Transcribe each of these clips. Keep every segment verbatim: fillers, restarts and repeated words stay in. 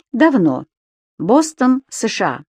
Давно. Бостон, США.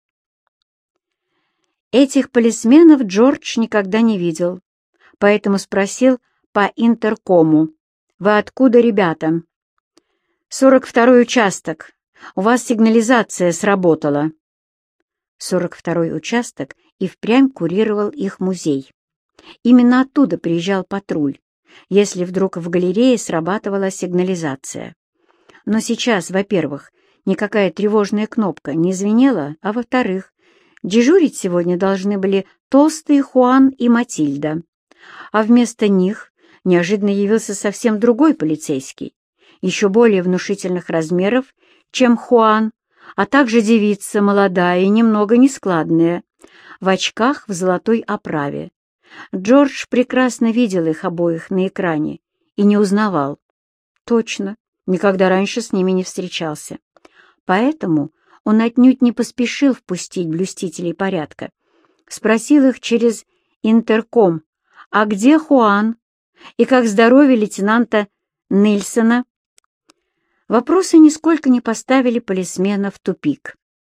Этих полисменов Джордж никогда не видел, поэтому спросил по интеркому: «Вы откуда, ребята?» «сорок второй участок. У вас сигнализация сработала». сорок второй участок и впрямь курировал их музей. Именно оттуда приезжал патруль, если вдруг в галерее срабатывала сигнализация. Но сейчас, во-первых, никакая тревожная кнопка не звенела, а во-вторых, дежурить сегодня должны были толстые Хуан и Матильда. А вместо них неожиданно явился совсем другой полицейский, еще более внушительных размеров, чем Хуан, а также девица молодая и немного нескладная, в очках в золотой оправе. Джордж прекрасно видел их обоих на экране и не узнавал. Точно, никогда раньше с ними не встречался. Поэтому он отнюдь не поспешил впустить блюстителей порядка. Спросил их через интерком: «А где Хуан? И как здоровье лейтенанта Нильсона?» Вопросы нисколько не поставили полисмена в тупик.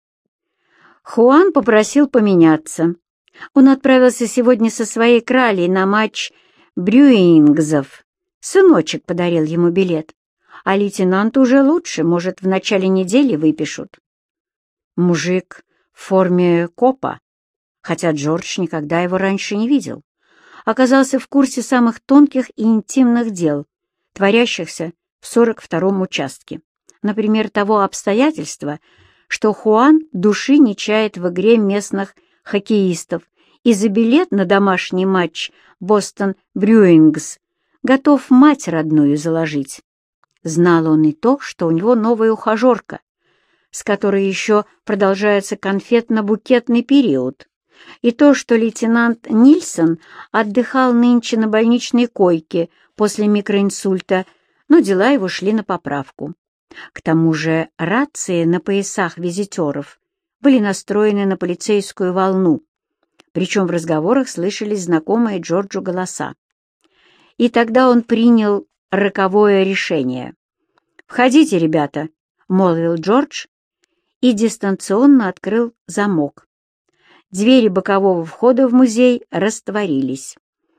Хуан попросил поменяться. Он отправился сегодня со своей кралей на матч Брюингзов. Сыночек подарил ему билет, а лейтенанту уже лучше, может, в начале недели выпишут. Мужик в форме копа, хотя Джордж никогда его раньше не видел, оказался в курсе самых тонких и интимных дел, творящихся в сорок втором участке. Например, того обстоятельства, что Хуан души не чает в игре местных хоккеистов и за билет на домашний матч Бостон Брюингс готов мать родную заложить. Знал он и то, что у него новая ухажерка, с которой еще продолжается конфетно-букетный период, и то, что лейтенант Нильсон отдыхал нынче на больничной койке после микроинсульта, но дела его шли на поправку. К тому же рации на поясах визитеров были настроены на полицейскую волну, причем в разговорах слышались знакомые Джорджу голоса. И тогда он принял роковое решение. «Входите, ребята», — молвил Джордж и дистанционно открыл замок. Двери бокового входа в музей растворились.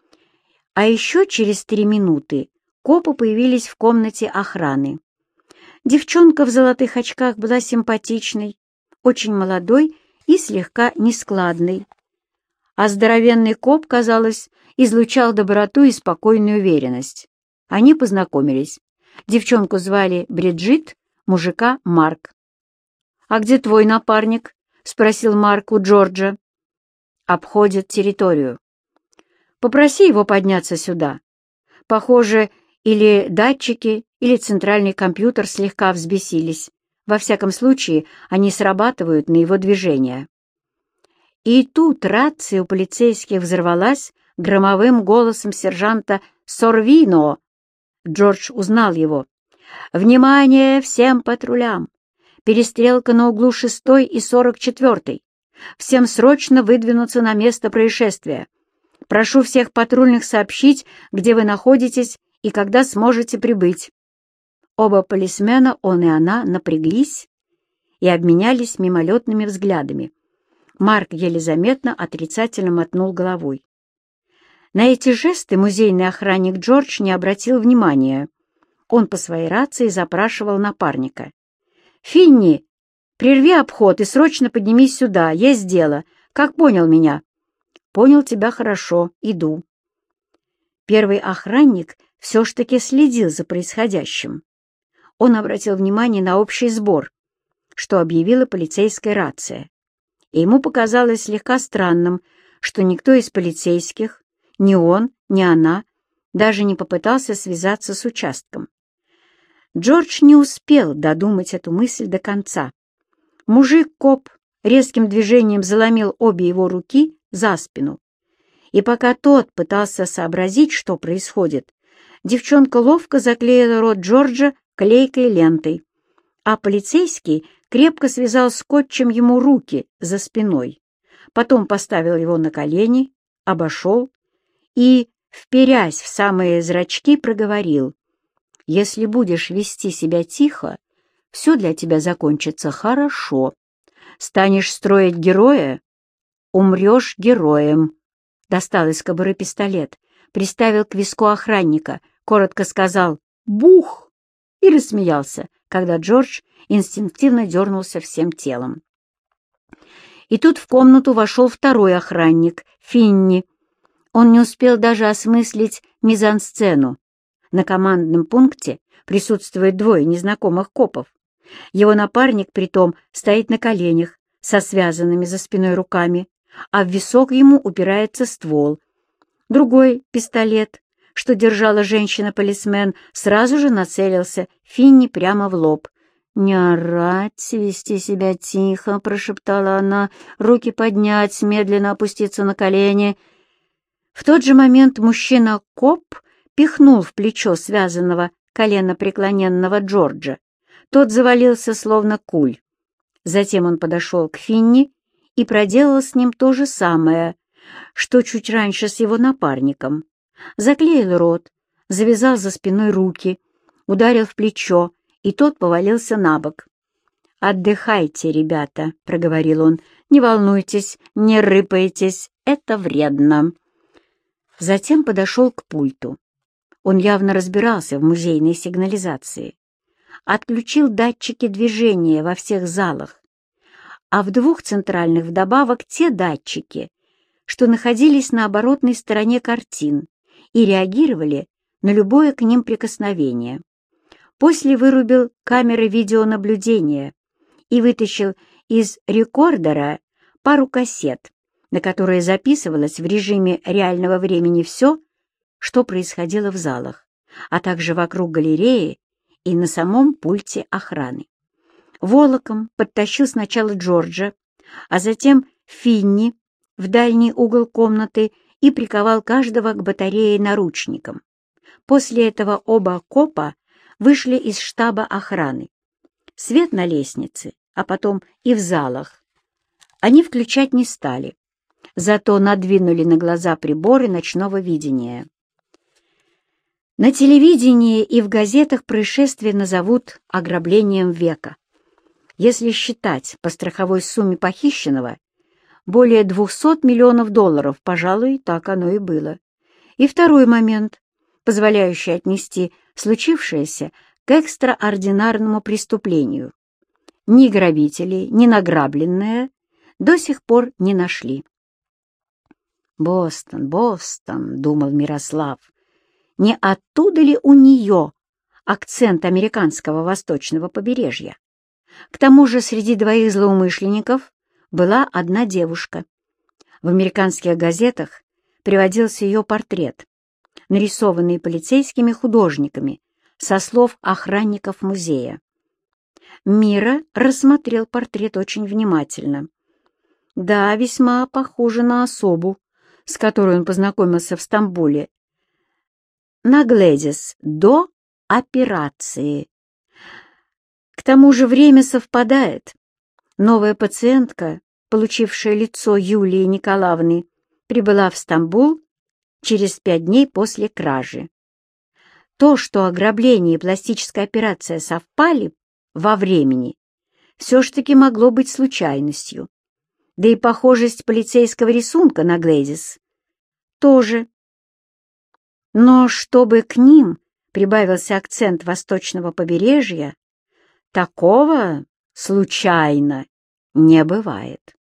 А еще через три минуты копы появились в комнате охраны. Девчонка в золотых очках была симпатичной, очень молодой и слегка нескладной. А здоровенный коп, казалось, излучал доброту и спокойную уверенность. Они познакомились. Девчонку звали Бриджит, мужика — Марк. «А где твой напарник?» — спросил Марк у Джорджа. «Обходит территорию. Попроси его подняться сюда. Похоже, или датчики, или центральный компьютер слегка взбесились. Во всяком случае, они срабатывают на его движение». И тут рация у полицейских взорвалась громовым голосом сержанта Сорвино. Джордж узнал его. «Внимание всем патрулям! Перестрелка на углу шестой и сорок четвёртой. Всем срочно выдвинуться на место происшествия. Прошу всех патрульных сообщить, где вы находитесь и когда сможете прибыть». Оба полисмена, он и она, напряглись и обменялись мимолетными взглядами. Марк еле заметно отрицательно мотнул головой. На эти жесты музейный охранник Джордж не обратил внимания. Он по своей рации запрашивал напарника. «Финни, прерви обход и срочно поднимись сюда, есть дело. Как понял меня?» «Понял тебя хорошо, иду». Первый охранник все ж таки следил за происходящим. Он обратил внимание на общий сбор, что объявила полицейская рация. И ему показалось слегка странным, что никто из полицейских, ни он, ни она, даже не попытался связаться с участком. Джордж не успел додумать эту мысль до конца. Мужик-коп резким движением заломил обе его руки за спину, и пока тот пытался сообразить, что происходит, девчонка ловко заклеила рот Джорджа клейкой лентой, а полицейский крепко связал скотчем ему руки за спиной, потом поставил его на колени, обошел и, вперясь в самые зрачки, проговорил: «Если будешь вести себя тихо, все для тебя закончится хорошо. Станешь строить героя — умрешь героем». Достал из кобуры пистолет, приставил к виску охранника, коротко сказал «Бух!» и рассмеялся, когда Джордж инстинктивно дернулся всем телом. И тут в комнату вошел второй охранник, Финни. Он не успел даже осмыслить мизансцену. На командном пункте присутствует двое незнакомых копов. Его напарник, притом, стоит на коленях, со связанными за спиной руками, а в висок ему упирается ствол. Другой пистолет, что держала женщина-полисмен, сразу же нацелился Финни прямо в лоб. «Не орать, вести себя тихо», — прошептала она, — «руки поднять, медленно опуститься на колени». В тот же момент мужчина-коп пихнул в плечо связанного коленопреклоненного Джорджа. Тот завалился, словно куль. Затем он подошел к Финни и проделал с ним то же самое, что чуть раньше с его напарником. Заклеил рот, завязал за спиной руки, ударил в плечо, и тот повалился на бок. «Отдыхайте, ребята», — проговорил он, — «не волнуйтесь, не рыпайтесь, это вредно». Затем подошел к пульту. Он явно разбирался в музейной сигнализации. Отключил датчики движения во всех залах, а в двух центральных вдобавок те датчики, что находились на оборотной стороне картин и реагировали на любое к ним прикосновение. После вырубил камеры видеонаблюдения и вытащил из рекордера пару кассет, на которые записывалось в режиме реального времени все, что происходило в залах, а также вокруг галереи и на самом пульте охраны. Волоком подтащил сначала Джорджа, а затем Финни в дальний угол комнаты и приковал каждого к батарее наручникам. После этого оба копа вышли из штаба охраны. Свет на лестнице, а потом и в залах они включать не стали, зато надвинули на глаза приборы ночного видения. На телевидении и в газетах происшествие назовут ограблением века. Если считать по страховой сумме похищенного, более двухсот миллионов долларов, пожалуй, так оно и было. И второй момент, позволяющий отнести случившееся к экстраординарному преступлению. Ни грабителей, ни награбленное до сих пор не нашли. «Бостон, Бостон», — думал Мирослав, — «не оттуда ли у нее акцент американского восточного побережья? К тому же среди двоих злоумышленников была одна девушка. В американских газетах приводился ее портрет, нарисованный полицейскими художниками со слов охранников музея. Мира рассмотрел портрет очень внимательно. Да, весьма похоже на особу, с которой он познакомился в Стамбуле, на Глэдис до операции. К тому же время совпадает. Новая пациентка, получившая лицо Юлии Николаевны, прибыла в Стамбул через пять дней после кражи. То, что ограбление и пластическая операция совпали во времени, все ж таки могло быть случайностью. Да и похожесть полицейского рисунка на Глэдис тоже. Но чтобы к ним прибавился акцент восточного побережья, такого случайно не бывает.